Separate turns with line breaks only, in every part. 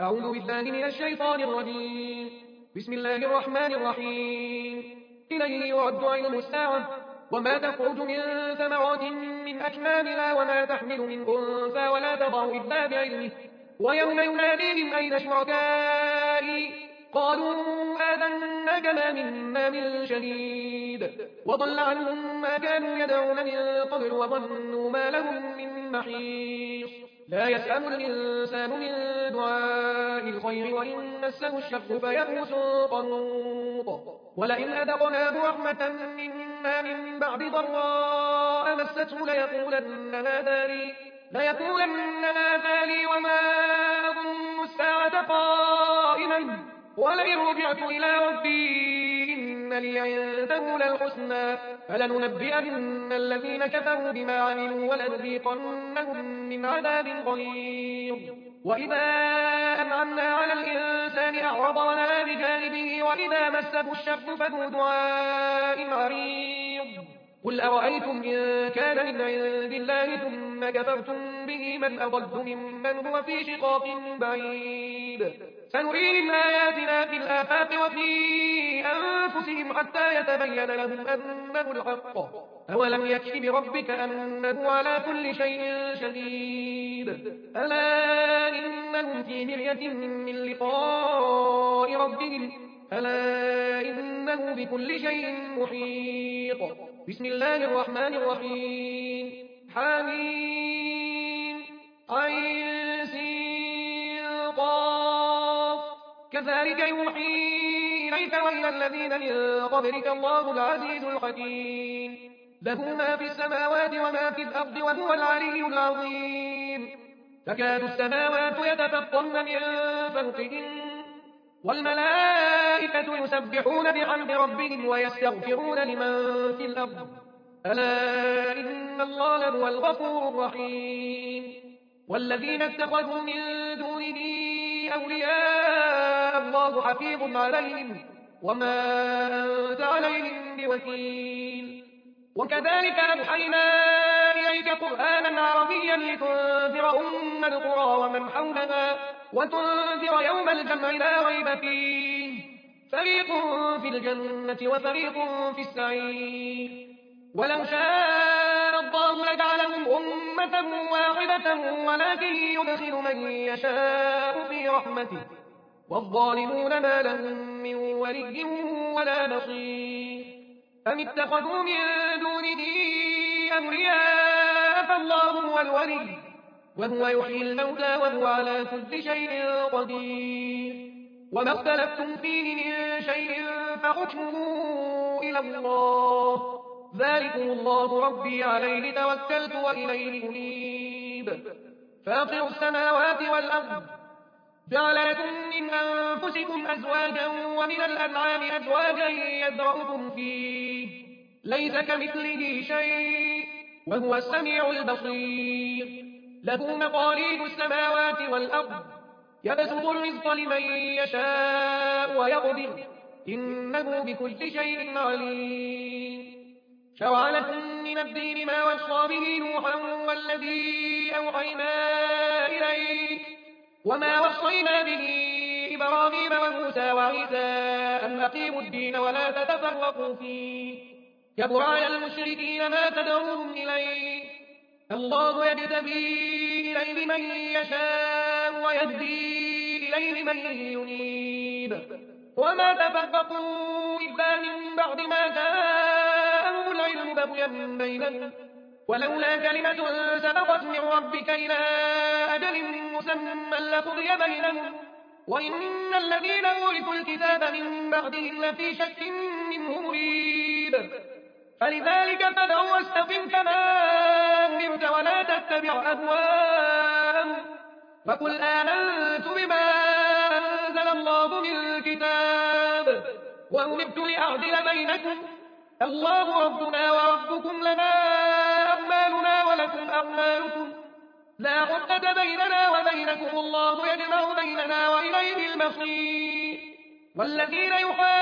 أعوذ بالله من الشيطان الرجيم. بسم الله الرحمن الرحيم. إليه يرد علم الساعة وما تخرج من ثمرات من أكمامها وما تحمل من أنثى ولا تضع إلا بعلمه ويوم يناديهم أين شركائي قالوا آذناك ما منا من شهيد وضل عنهم ما كانوا يدعون من قبل وظنوا ما لهم من محيص. لا يسأم الإنسان من دعاء الخير وإن مسه الشر فيئوس قنوط. ولئن أذقناه رحمة منا من بعد ضراء مسته ليقولن هذا لي وما أظن الساعة قائمة ولئن رجعت إلى ربي إن لي عنده للحسنى فلننبئن الذين كفروا بما عملوا ولنذيقنهم من عذاب غليظ. وإذا أنعمنا على الإنسان أعرض ونأى بجانبه وإذا مسه الشر فذو دعاء عريض. قل أرأيتم إن كان من عند الله ثم كفرتم به من أضل ممن هو في شقاق بعيد. سنريهم آياتنا في الآفاق وفي أنفسهم حتى يتبين لهم أنه الحق. أولم يكف بربك أنه على كل شيء شهيد. ألا إنهم في مرية من لقاء ربهم ألا إنه بكل شيء محيط. بسم الله الرحمن الرحيم. حميم عين سين قاف كذلك يوحي إليك وإلى الذين من قبلك الله العزيز الحكيم. له ما في السماوات وما في الأرض وهو العلي العظيم. تكاد السماوات يتفطرن من فوقهن والملائكة يسبحون بحمد ربهم ويستغفرون لمن في الأرض ألا إن الله هو الغفور الرحيم. والذين اتخذوا من دونه أولياء الله حفيظ عليهم وما أنت عليهم بوكيل. وكذلك أوحينا إليك قرآنا عربيا لتنذر أم القرى ومن حولها وتنذر يوم الجمع لا ريب فيه فريق في الجنة وفريق في السعير. ولو شاء الله لجعلهم أمة واحدة ولكن يدخل من يشاء في رحمته والظالمون ما لهم من ولي ولا نصير. أم اتخذوا من دونه أولياء فالله هو الولي وهو يحيي الموتى وهو على كل شيء قدير. وما اختلفتم فيه من شيء فحكمه إلى الله ذلكم الله ربي عليه توكلت وإليه أنيب. فاطر السماوات والأرض جعل لكم من أنفسكم أزواجا ومن الأنعام أزواجا يذرأكم فيه ليس كمثله شيء وهو السميع البصير. له مقاليد السماوات والأرض يبسط الرزق لمن يشاء ويقدر إنه بكل شيء عليم. شرع لكم من الدين ما وصى به نوحا والذي أوحينا إليك وما وصينا به إبراهيم وموسى وعيسى أن أقيموا الدين ولا تتفرقوا فيه كبر على المشركين ما تدعوهم إليه الله يجتبي إليه من يشاء ويهدي إليه من ينيب. وما تفرقوا إلا من بعد ما جاءهم العلم بغيا بينهم ولولا كلمة سبقت من ربك إلى أجل مسمى لقضي بينهم وإن الذين أورثوا الكتاب من بعدهم لفي شك منه مريب. فلذلك فادع واستقم كما أمرت ولا تتبع أهواءهم وقل آمنت بما أنزل الله من كتاب وأمرت لأعدل بينكم الله ربنا وربكم لنا أعمالنا ولكم أعمالكم لا حجة بيننا وبينكم الله يجمع بيننا وإليه المصير. والذين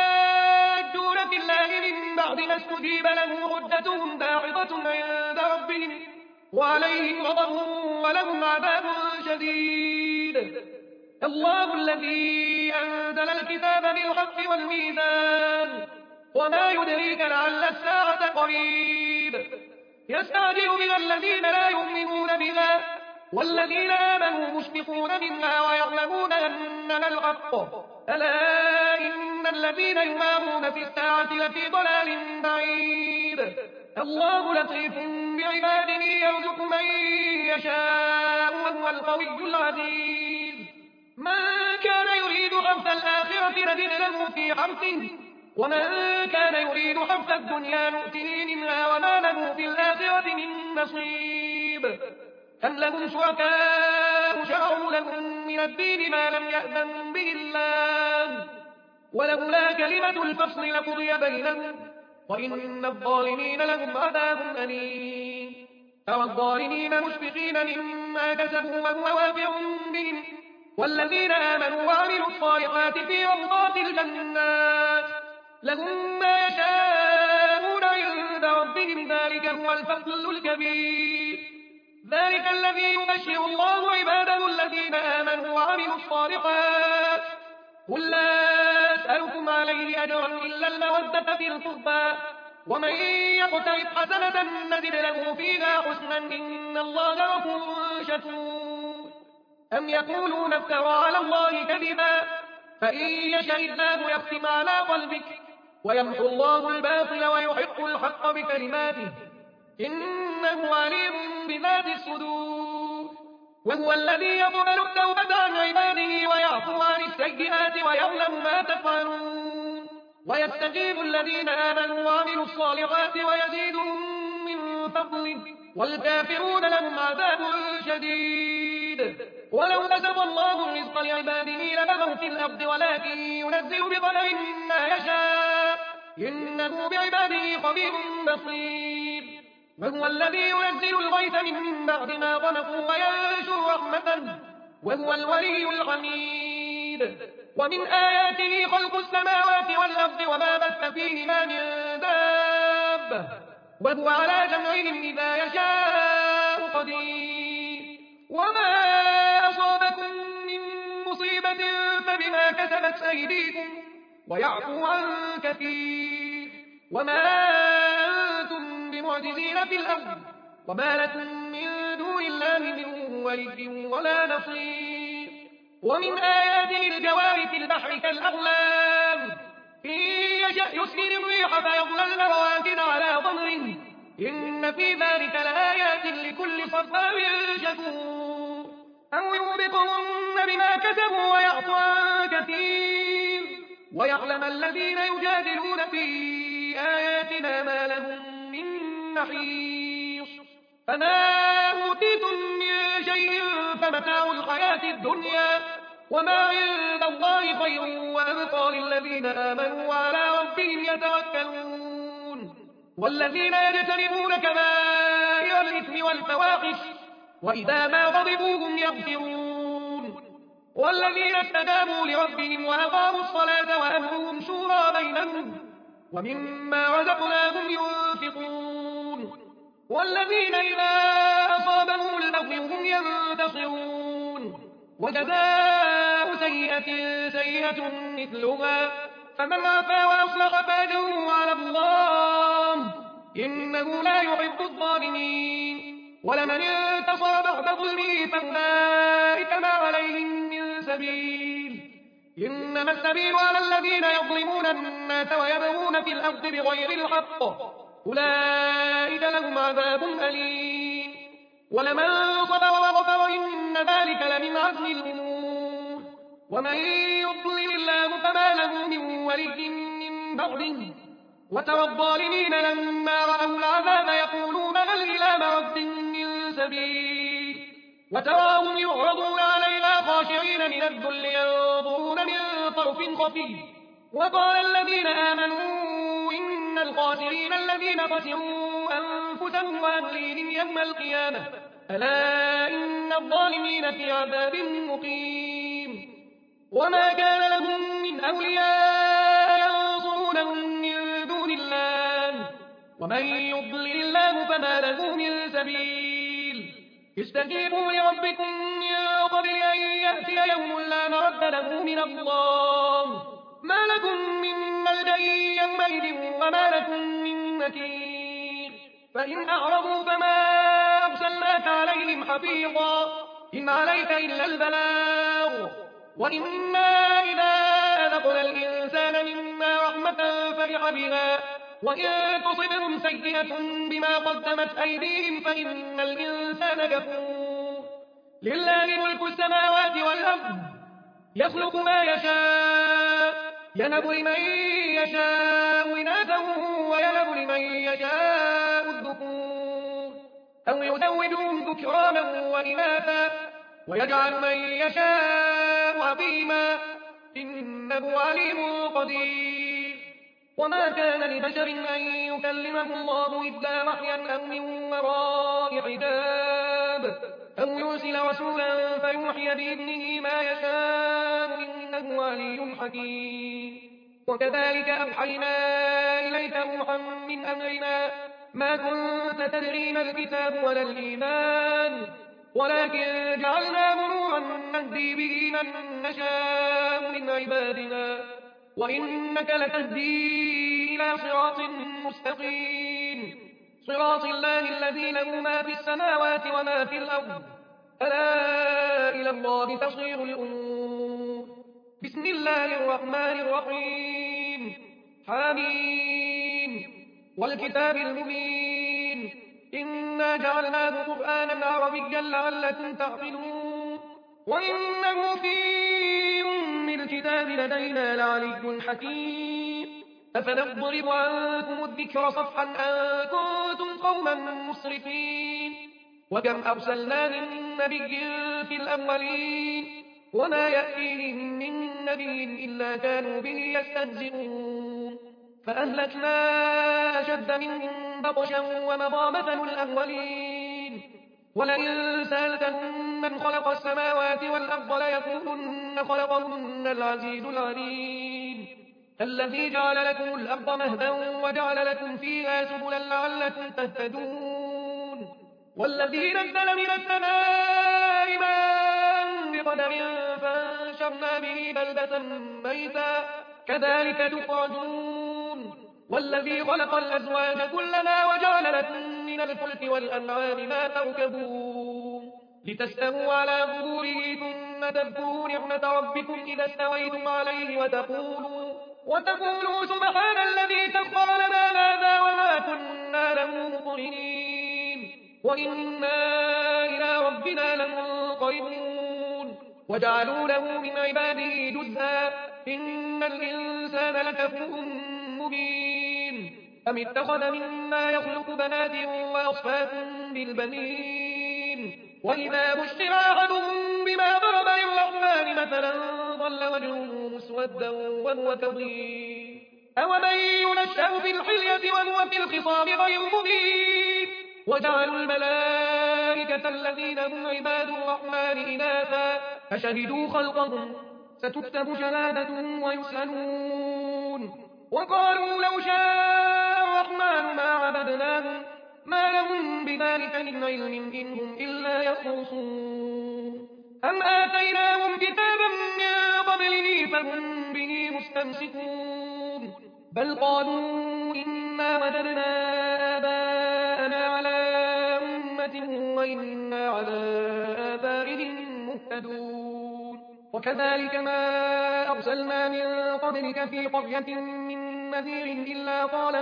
يحاجون في الله من بعد ما استجيب له حجتهم داحضة عند ربهم وعليهم غضب ولهم عذاب شديد. الله الذي أنزل الكتاب بالحق والميزان وما يدريك لعل الساعة قريب يستعجل بها الذين لا يؤمنون بها والذين آمنوا مشفقون منها ويعلمون أنها الحق ألا إن الذين يمارون في الساعة لفي ضلال بعيد الله لطيف بعباده يرزق من يشاء وهو القوي العزيز من كان يريد حرث الآخرة نزد له في حرثه ومن كان يريد حرث الدنيا نؤته منها وما له في الآخرة من نصيب أم لهم شركاء شرعوا لهم من الدين ما لم يأذن به الله ولولا كلمة الفصل لقضي بينهم وإن الظالمين لهم عذاب أليم أو الظالمين مشفقين مما كسبوا وهو وافع بهم والذين آمنوا وعملوا الصالحات في روضات الجنات لهم ما يشاءون عند ربهم ذلك هو الفضل الكبير ذلك الذي يبشر الله عباده الذين آمنوا وعملوا الصالحات قل لا أسألكم عليه أجرا إلا المودة في القربى ومن يقترف حسنة نزد له فيها حسنا إن الله غفور شكور أم يقولون افترى على الله كذبا فإن يشاء الله يختم على قلبك ويمحو الله الباطل ويحق الحق بكلماته إنه عليم بذات الصدور وهو الذي يقبل التوبة عن عباده ويعفو عن السيئات ويعلم ما تفعلون ويستجيب الذين آمنوا وعملوا الصالحات ويزيدهم من فضله والكافرون لهم عذاب شديد ولو بسط الله الرزق لعباده لبغوا في الأرض ولكن ينزل بقدر ما يشاء إنه بعباده خبير بصير وهو الذي ينزل الغيث من بعد ما قنطوا وينشر رحمته وهو الولي الحميد ومن آياته خلق السماوات والأرض وما بث فيهما من دابة وهو على جمعهم إذا يشاء قدير وما أصابكم من مصيبة فبما كسبت أيديكم ويعفو عن كثير وما أنتم بمعجزين في الأرض وما لكم من دون الله من ولي ولا نصير ومن آياته الجوار في البحر كالأعلام إن يشأ يسكن الريح فيظللن رواكد على ظهره إن في ذلك لآيات لكل صبار شكور أو يوبقهن بما كسبوا ويعفو عن كثير ويعلم الذين يجادلون في آياتنا ما لهم من محيص فما أوتيتم من شيء فمتاع الحياة الدنيا وما عند الله خير وأبقى للذين آمنوا وعلى ربهم يتوكلون والذين يجتنبون كبائر الإثم والفواحش وإذا ما غضبوا هم يغفرون والذين استجابوا لربهم وأقاموا الصلاة وأمرهم شورى بينهم ومما رزقناهم ينفقون والذين إذا أصابهم البغي هم ينتصرون وجزاء سيئة سيئة مثلها فمن عفا وأصلح فأجره على الله إنه لا يحب الظالمين ولمن انتصر بعد ظلمه فأولئك ما عليهم من سبيل إنما السبيل على الذين يظلمون الناس ويبغون في الأرض بغير الحق أولئك لهم عذاب أليم ولمن صبر وغفر إن ذلك لمن عزم الأمور ومن يضلل الله فما له من ولي من بعده وترى الظالمين لما رأوا العذاب يقولون هل إلى مرد من سبيل وتراهم يعرضون عليها خاشعين من الذل ينظرون من طرف خفي وقال الذين آمنوا إن الخاسرين الذين خسروا أنفسهم وأهليهم يوم القيامة ألا إن الظالمين في عذاب مقيم وما كان لهم من أولياء ينصرونهم من دون الله ومن يضلل الله فما له من سبيل استجيبوا لربكم من قبل أن يأتي يوم لا مرد له من الله ما لكم من ملجأ يومئذ وما لكم من نكير فإن أعرضوا فما أرسلناك عليهم حفيظا إن عليك إلا البلاغ وإنا إذا أذقنا الإنسان منا رحمة فرح بها وإن تصبهم سيئة بما قدمت أيديهم فإن الإنسان كفور لله ملك السماوات والأرض يخلق ما يشاء يهب لمن يشاء إناثا ويهب لمن يشاء الذكور أو يزوجهم ذكرانا وإناثا ويجعل من يشاء عقيما إنه عليم قدير وما كان لبشر أن يكلمه الله إلا وحيا أو من وراء حجاب أو يرسل رسولا فيوحي بإذنه ما يشاء إنه علي حكيم وكذلك أوحينا إليك روحا من أمرنا ما كنت تدري ما الكتاب ولا الإيمان ولكن جعلناه نورا نهدي به من نشاء من عبادنا وإنك لتهدي إلى صراط مستقيم صراط الله الذي له ما في السماوات وما في الأرض ألا إلى الله تصير الأمور بسم الله الرحمن الرحيم حميم والكتاب المبين إنا جعلناه قرآنا عربيا لعلكم تعقلون وإنه في أم الكتاب لدينا لعلي حكيم أفنضرب عنكم الذكر صفحا أن كنتم قوما مسرفين وكم أرسلنا من نبي في الأولين وما يأتيهم من نبي إلا كانوا به يستهزئون فأهلكنا أشد منهم بطشا ومضى مثل الأولين ولئن سألتهم من خلق السماوات والأرض ليقولن خلقهن العزيز العليم الذي جعل لكم الأرض مهدا وجعل لكم فيها سبلا لعلكم تهتدون والذي نزل من السماء ماء بقدر فانشرنا به بلدة ميتا كذلك تخرجون والذي خلق الأزواج كلنا وجعل لكم من الفلك والأنعام ما تركبون لتستووا على ظهوره ثم تذكروا نعمة ربكم إذا استويتم عليه وتقولوا سبحان الذي سخر لنا هذا وما كنا له مقرنين وإنا إلى ربنا لمنقلبون وجعلوا له من عباده جزءا إن الإنسان لكفور مبين أم اتخذ مما يخلق بنات وأصفاكم بالبنين وإذا بشر أحدهم بما ضرب للرحمن مثلا ظل وجهه مسودا وهو كظيم أومن ينشأ في الحلية وهو في الخصام غير مبين وجعلوا الملائكة الذين هم عباد الرحمن إناثا أشهدوا خلقهم ستكتب شهادتهم ويسألون وقالوا لو شاء الرحمن ما عبدناهم ما لهم بذلك من علم إن هم إلا يخرصون أم آتيناهم كتابا من قبله فهم به مستمسكون بل قالوا إنا وجدنا آباءنا على أمة وإنا على آثارهم مهتدون وكذلك ما أرسلنا من قبلك في قرية من نذير إلا قال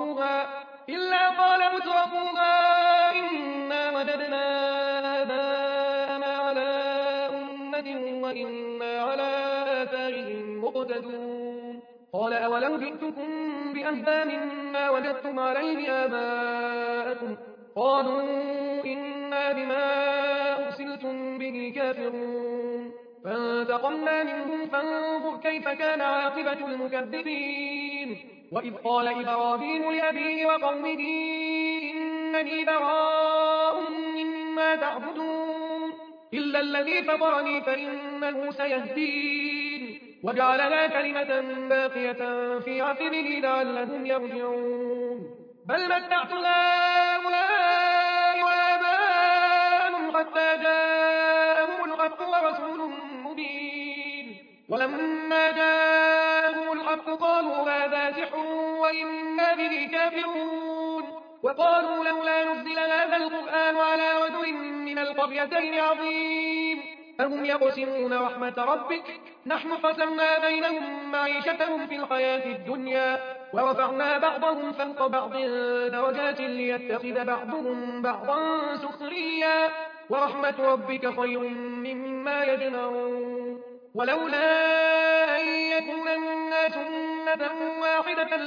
مترفوها إنا وجدنا آباءنا على أمة وإنا على آثارهم مقتدون قال أولو جئتكم بأهدى مما وجدتم عليه آباءكم قالوا إنا بما أرسلتم به كافرون فانتقمنا منهم فانظر كيف كان عاقبة المكذبين وإذ قال إبراهيم لأبيه وقومه إنني براء مما تعبدون إلا الذي فطرني فإنه سيهدين وجعلها كلمة باقية في عقبه لعلهم يرجعون بل متعت هؤلاء وآباءهم حتى جاءهم الحق ورسول مبين ولما جاءهم الحق قالوا هذا سحر وإنا به كافرون وقالوا لولا نزل هذا القرآن على رجل من القريتين عظيم أهم يقسمون رحمة ربك نحن قسمنا بينهم معيشتهم في الحياة الدنيا ورفعنا بعضهم فوق بعض درجات ليتخذ بعضهم بعضا سخريا ورحمة ربك خير مما يجمعون ولولا أن يكون الناس أمة واحدة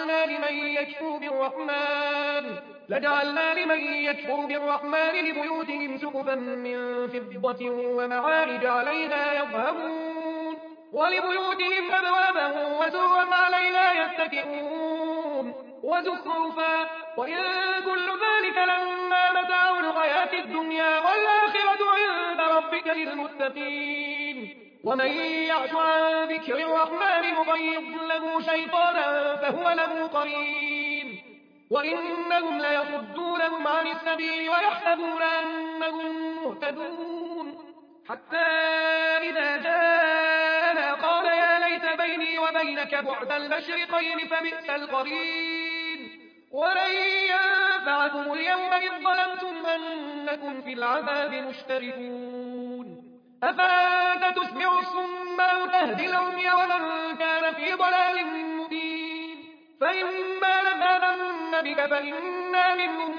لجعلنا لمن يكفر بالرحمن لبيوتهم سقفا من فضة ومعارج عليها يظهرون ولبيوتهم أبوابا وسرا عليها يتكئون وزخرفا وإن كل ذلك لما متاع الحياة الدنيا والآخرة عند ربك للمتقين ومن يعش عن ذكر الرحمن نقيض له شيطانا فهو له قرين وإنهم ليصدونهم عن السبيل ويحسبون أنهم مهتدون حتى إذا جاءنا قال يا ليت بيني وبينك بعد المشرقين فبئس القرين ولن ينفعكم اليوم إذ ظلمتم أنكم في العذاب مشتركون أفأنت تسمع الصم أو تهدي العمي ومن كان في ضلال مبين فإما نذهبن بك فإنا منهم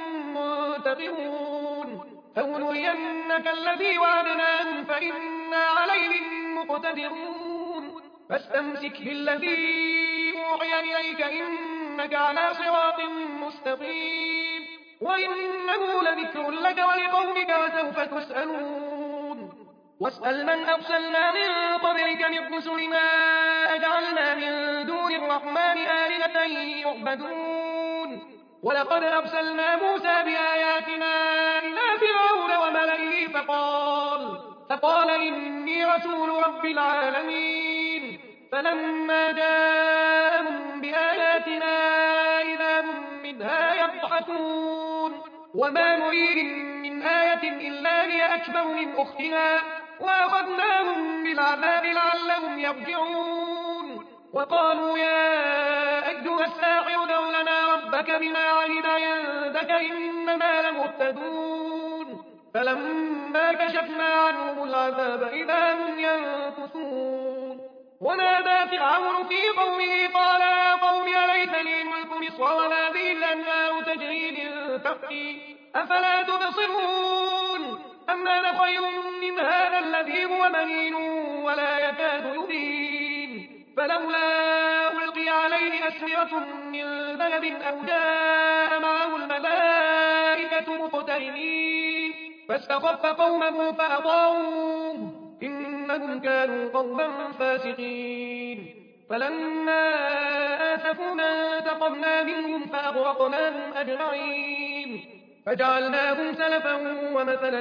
منتقمون أو نرينك الذي وعدناهم فإنا عليهم مقتدرون فاستمسك بالذي أوحي إليك إنك على صراط مستقيم وإنه لذكر لك ولقومك وسوف تسألون واسأل من أرسلنا من قبلك من رسلنا أجعلنا من دون الرحمن آلهة يعبدون ولقد أرسلنا موسى بآياتنا إلى فرعون وملئه فقال إني رسول رب العالمين فلما جاءهم بآياتنا إذا هم منها يضحكون وما نريهم من آية إلا هي أكبر من أختها وأخذناهم بالعذاب لعلهم يرجعون وقالوا يا أيها الساحر ادع لنا ربك بما عهد عندك إننا لمهتدون فلما كشفنا عنهم العذاب إذا هم ينكثون ونادى فرعون في قومه قال يا قوم أليس لي ملك مصر وهذه الأنهار تجري من تحتي أفلا تبصرون أم أنا خير من هذا الذي هو مهين ولا يكاد يبين فلولا ألقي عليه أسورة من ذهب أو جاء معه الملائكة مقترنين فاستخف قومه فأطاعوه إنهم كانوا قوما فاسقين فلما آسفونا انتقمنا منهم فأغرقناهم أجمعين فجعلناهم سلفا ومثلا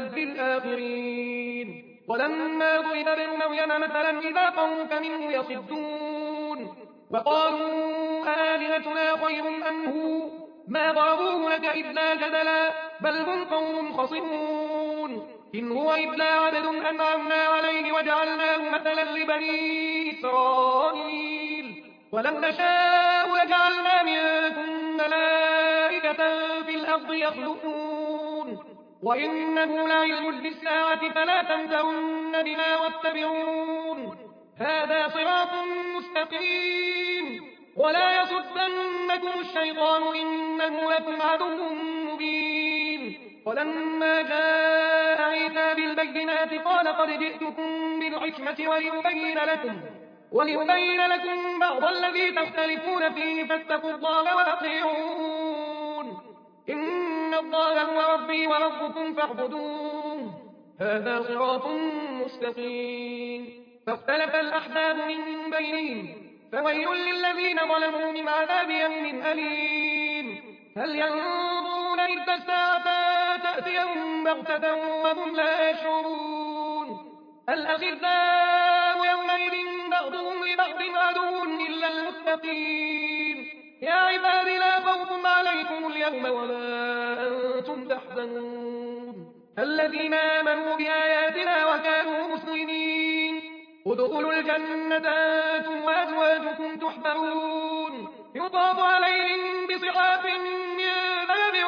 للآخرين ولما ضرب ابن مريم مثلا إذا قومك منه يصدون وقالوا آلهتنا خير أم هو ما ضربوه لك إلا جدلا بل هم قوم خصمون إن هو إلا عبد أنعمنا عليه وجعلناه مثلا لبني إسرائيل ولو نشاء لجعلنا منكم ملائكة في الأرض يخلقون وإنه لعلم للساعة فلا تمترن بنا واتبعون هذا صراط مستقيم ولا يصدنكم الشيطان إنه لكم عدو مبين ولما جاء عيسى بالبينات قال قد جئتكم بالحكمة وليبين لكم بعض الذي تختلفون فيه فاتقوا الله وأطيعون إن الله هو ربي وربكم فاعبدوه هذا صراط مستقيم فاختلف الأحزاب من بينهم فويل للذين ظلموا من عذاب يوم أليم هل ينظرون إلا الساعة تأتيهم بغتة وهم لا يشعرون الأخذاء يومئذ بعضهم لبعض عدو إلا المتقين يا عباد لا خوف عليكم اليوم ولا أنتم تحزنون الذين آمنوا بآياتنا وكانوا مسلمين ادخلوا الجنة أنتم وأزواجكم تحبرون يطاف عليهم بصحاف من ذهب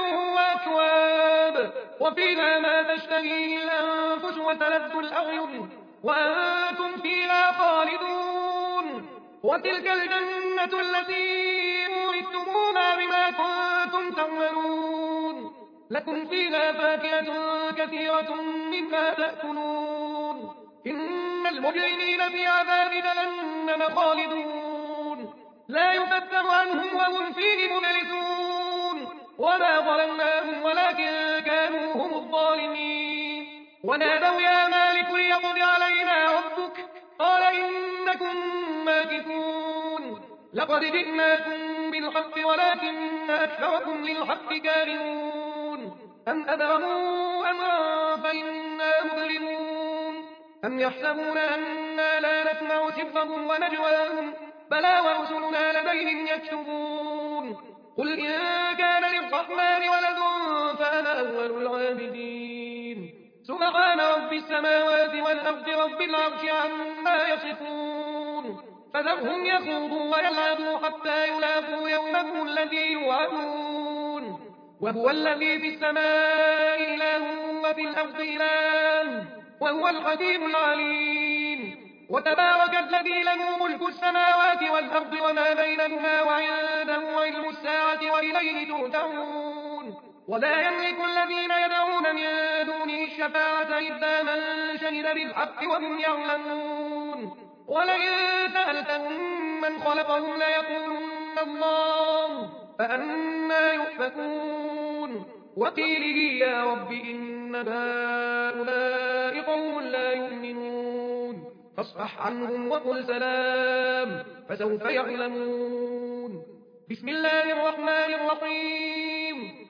وأكواب وفيها ما تشتهيه الأنفس وتلذ الأعين وأنتم فيها خالدون وتلك الجنة التي أورثتموها بما كنتم تعملون لكم فيها فاكهة كثيرة منها تأكلون إن المجرمين في عذاب جهنم خالدون لا يفتر عنهم وهم فيه مبلسون وما ظلمناهم ولكن كانوا هم الظالمين ونادوا يا مالك ليقض علينا ربك قال إنكم ماكثون لقد جئناكم بالحق ولكن أكثركم للحق كارهون أم أبرموا أمرا فإنا مظلمون أم يحسبون أنا لا نسمع سرهم ونجواهم بلى ورسلنا لديهم يكتبون قل إن كان للرحمن ولد فأنا أول العابدين سبحان رب السماوات والأرض رب العرش عما يصفون فذرهم يخوضوا ويلعبوا حتى يلاقوا يومهم الذي يوعدون وهو الذي في السماء إله وفي الأرض إله وهو الحكيم العليم وتبارك الذي له ملك السماوات والأرض وما بينهما وعنده علم الساعة وإليه ترجعون ولا يملك الذين يدعون من دونه الشفاعة إلا من شهد بالحق وهم يعلمون ولئن سألتهم من خلقهم ليقولن الله فأنا يؤفكون وقيله يا رب إن هؤلاء قوم لا يؤمنون فاصفح عنهم وقل سلام فسوف يعلمون بسم الله الرحمن الرحيم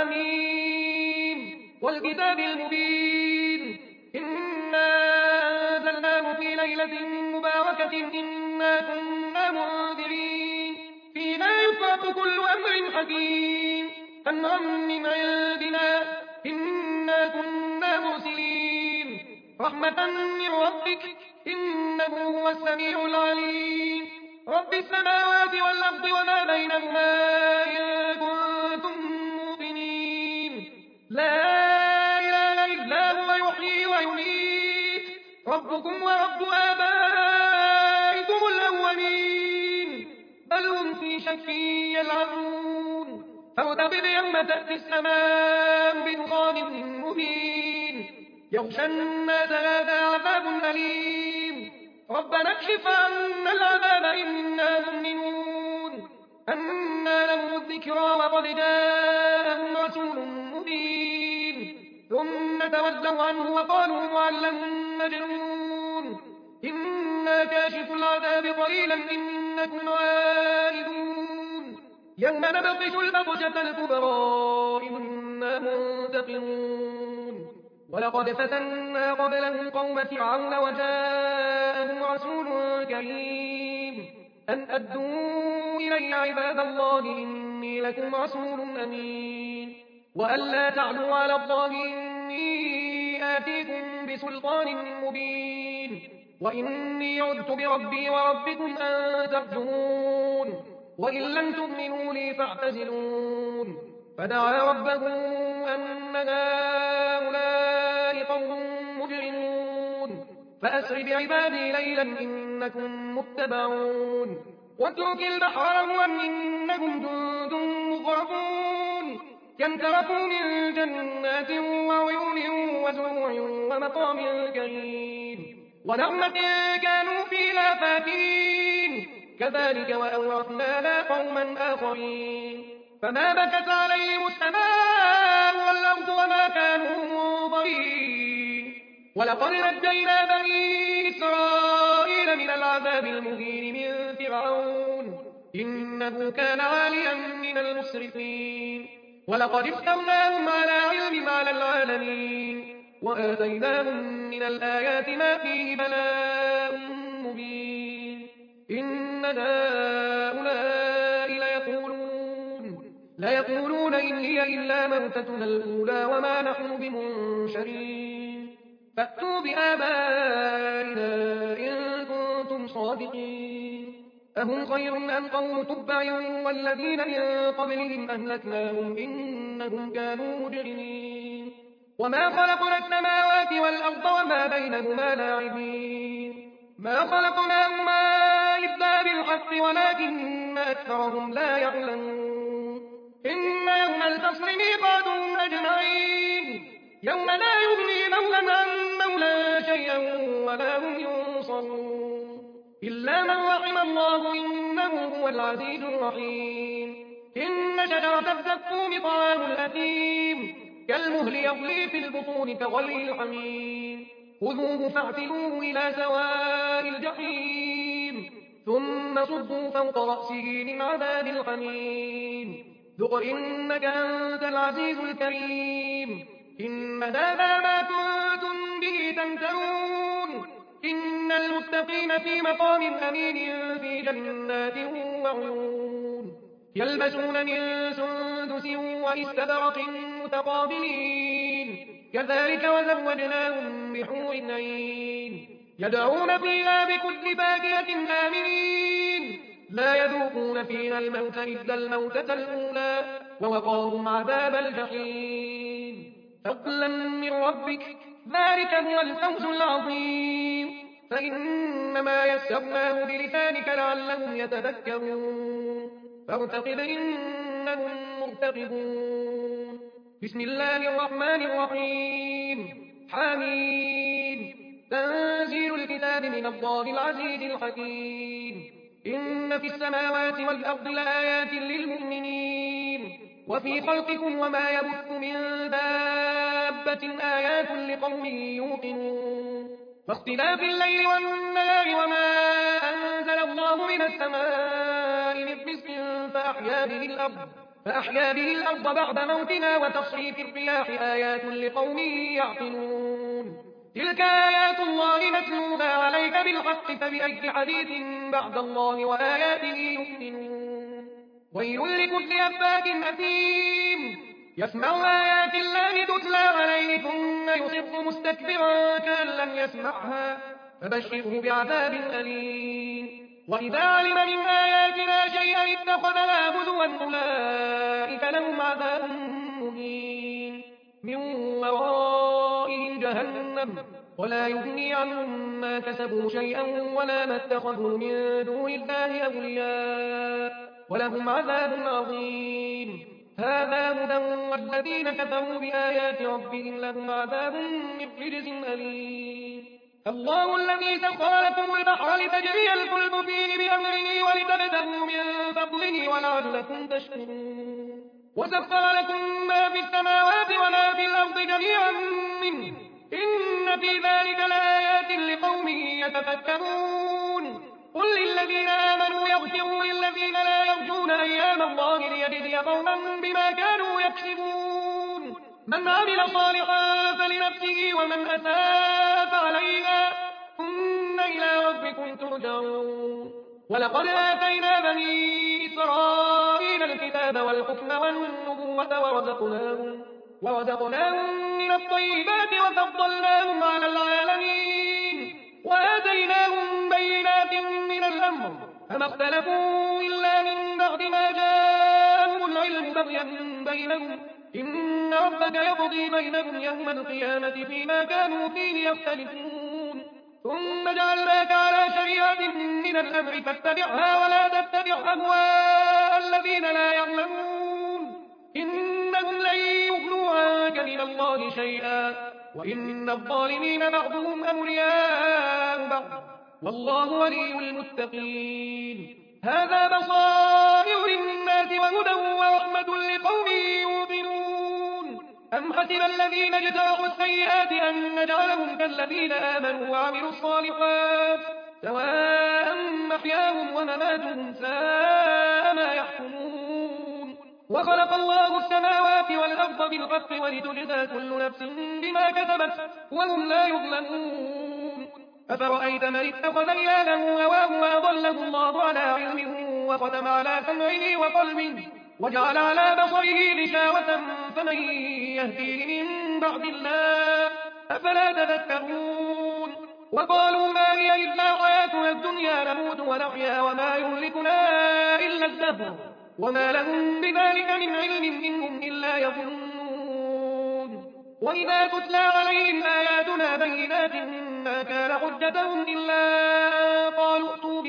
حميم والكتاب المبين إنا أنزلناه في ليلة مباركة إنا كنا منذرين فيها يفرق كل أمر حكيم أمرا من عندنا إنا كنا مرسلين رحمة من ربك إنه هو السميع العليم رب السماوات والأرض وما بينهما إن كنتم موقنين لا إله إلا هو يحيي ويميت ربكم ورب آبائكم الأولين بل هم في شك يلعبون فارتقب يوم تأتي السماء بدخان مبين يغشى الناس هذا عذاب أليم ربنا اكشف عنا العذاب إنا مؤمنون أنى لهم الذكرى وقد جاءهم رسول مبين ثم تولوا عنه وقالوا معلم مجنون إنا كاشف العذاب قليلا إنكم عائدون يوم نبطش البطشة الكبرى إنا منتقمون ولقد فتنا قبلهم قوم فرعون وجاءهم رسول كريم أن أدوا إلي عباد الله إني لكم رسول أمين وأن لا تعلوا على الله إني آتيكم بسلطان مبين وإني عذت بربي وربكم أن ترجمون وإن لم تؤمنوا لي فاعتزلون فدعا ربه أن هؤلاء قوم مجرمون فأسر بعبادي ليلا إنكم متبعون واترك البحر رهوا إنكم جند مغرقون كم تركوا من جنات وعيون وزروع ومقام كريم ونعمة كانوا فيها فاكهين كذلك وأورثناها قوما آخرين فما بكت عليهم السماء والأرض وما كانوا منظرين ولقد نجينا بني إسرائيل من العذاب المهين من فرعون إنه كان عاليا من المسرفين ولقد اخترناهم على علم على العالمين وآتيناهم من الآيات ما فيه بلاء مبين إن هؤلاء ويقولون إن هي إلا موتتنا الأولى وما نحن بمنشرين فأتوا بآبائنا إن كنتم صادقين أهم خير أم قوم تبع والذين من قبلهم أهلكناهم إنهم كانوا مجرمين وما خلقنا السماوات والأرض وما بينهما لاعبين ما خلقناهما إلا بالحق ولكن أكثرهم لا يعلمون إن يوم الفصل ميقاتهم أجمعين يوم لا يغني مولى عن مولى شيئا ولا هم ينصرون إلا من رحم الله إنه هو العزيز الرحيم إن شجرة الزقوم طعام الأثيم كالمهل يغلي في البطون كغلي الحميم خذوه فاعتلوه إلى سواء الجحيم ثم صبوا فوق رأسه من عذاب الحميم ذق إنك أنت العزيز الكريم إن هذا ما كنتم به تمترون إن المتقين في مقام أمين في جنات وعيون يلبسون من سندس واستبرق متقابلين كذلك وزوجناهم بحور عين يدعون فيها بكل فاكهة آمنين لا يذوقون فيها الموت إلا الموتة الأولى ووقاهم عذاب الجحيم فضلا من ربك ذلك هو الفوز العظيم فإنما يسرناه بلسانك لعلهم يتذكرون فارتقب إنهم مرتقبون بسم الله الرحمن الرحيم حميم تنزيل الكتاب من الله العزيز الحكيم إن في السماوات والأرض لآيات للمؤمنين وفي خلقكم وما يبث من دابة آيات لقوم يوقنون واختلاف الليل والنهار وما أنزل الله من السماء من رزق فأحيا به الأرض بعد موتنا وتصريف الرياح آيات لقوم يعقلون تلك آيات الله نتلوها عليك بالحق فبأي حديث بعد الله وآياته يؤمنون ويل لكل أفاك أثيم يسمع آيات الله تتلى عليه ثم يصر مستكبرا كأن لم يسمعها فبشره بعذاب أليم وإذا علم من آياتنا شيئا اتخذها هزوا أولئك لهم عذاب مهين من ورائهم جهنم ولا يغني عنهم ما كسبوا شيئا ولا ما اتخذوا من دون الله أولياء ولهم عذاب عظيم هذا هدى والذين كفروا بآيات ربهم لهم عذاب من رجز أليم الله الذي سخر لكم البحر لتجري الفلك فيه بأمره ولتبتغوا من فضله ولعلكم تشكرون وسخر لكم ما في السماوات وما في الأرض جميعا منه إن في ذلك لآيات لقوم يتفكرون قل للذين آمنوا يغفروا للذين لا يرجون أيام الله ليجزي قوما بما كانوا يكسبون من عمل صالحا فلنفسه ومن أساء فعليها ثم إلى ربكم ترجعون ولقد آتينا بني إسرائيل الكتاب والحكم والنبوة ورزقناهم من الطيبات وفضلناهم على العالمين وآتيناهم بينات من الأمر فما اختلفوا إلا من بعد ما جاءهم العلم بغيا بينهم إن ربك يقضي بينهم يوم القيامة فيما كانوا فيه يختلفون ثم جعلناك على شريعة من الأمر فاتبعها ولا تتبع أهواء الذين لا يعلمون إنهم لن يغنوا عنك من الله شيئا وإن الظالمين بعضهم أولياء بعض والله ولي المتقين هذا بصائر للناس وهدى ورحمة لقوم يؤمنون أم حسب الذين اجترحوا السيئات أن نجعلهم كالذين آمنوا وعملوا الصالحات سواء محياهم ومماتهم ساء ما يحكمون وخلق الله السماوات والأرض بالحق ولتجزى كل نفس بما كسبت وهم لا يظلمون أفرأيت من اتخذ إلهه هواه وأضله الله على علمه وختم على سمعه وجعل على بصره غشاوة فمن يهديه من بعد الله أفلا تذكرون وقالوا ما هي إلا حياتنا الدنيا نموت ونحيا وما يهلكنا إلا الدهر وما لهم بذلك من علم إنهم إلا يظنون وإذا تتلى عليهم آياتنا بينات ما كان حجتهم إلا قالوا ائتوا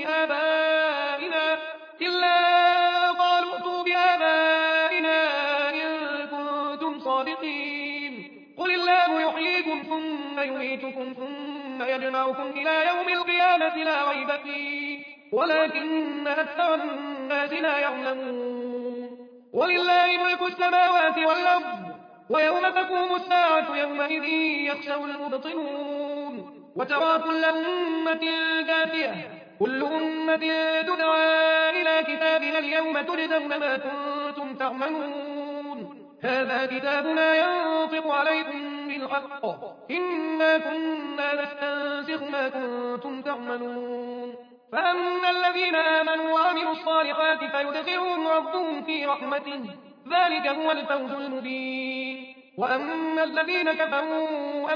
بآبائنا إن كنتم صادقين قل الله يحييكم ثم يميتكم ثم يجمعكم إلى يوم القيامة لا ريب فيه ولكن أكثر الناس لا يعلمون ولله ملك السماوات والأرض ويوم تقوم الساعة يومئذ يخسر المبطلون وترى كل أمة جاثية كل أمة تدعى إلى كتابها اليوم تجزون ما كنتم تعملون هذا كتابنا ينطق عليكم بالحق إنا كنا نستنسخ ما كنتم تعملون فأما الذين آمنوا وعملوا الصالحات فيدخلهم ربهم في رحمته ذلك هو الفوز المبين وأما الذين كفروا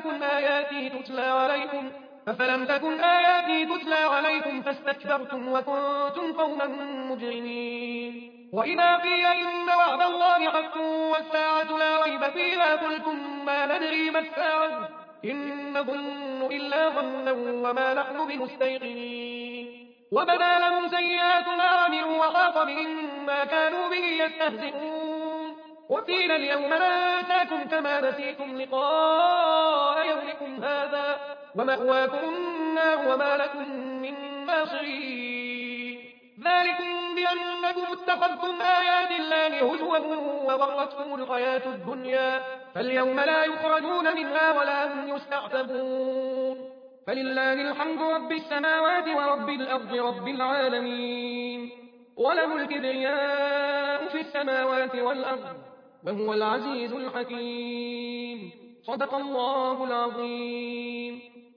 أفلم تكن آياتي تتلى عليكم فاستكبرتم وكنتم قوما مجرمين وإذا قيل إن وعد الله حق والساعة لا ريب فيها قلتم ما ندري ما الساعة إن نظن إلا ظنا وما نحن بمستيقنين وبدا لهم سيئات ما عملوا وحاق بهم ما كانوا به يستهزئون وقيل اليوم ننساكم كما نسيتم لقاء يومكم هذا ومأواكم النار وما لكم من ناصرين ذلكم بأنكم اتخذتم آيات الله هزوا وغرتكم الحياة الدنيا فاليوم لا يخرجون منها ولا هم يستعتبون فلله الحمد رب السماوات ورب الأرض رب العالمين وله الكبرياء في السماوات والأرض وهو العزيز الحكيم صدق الله العظيم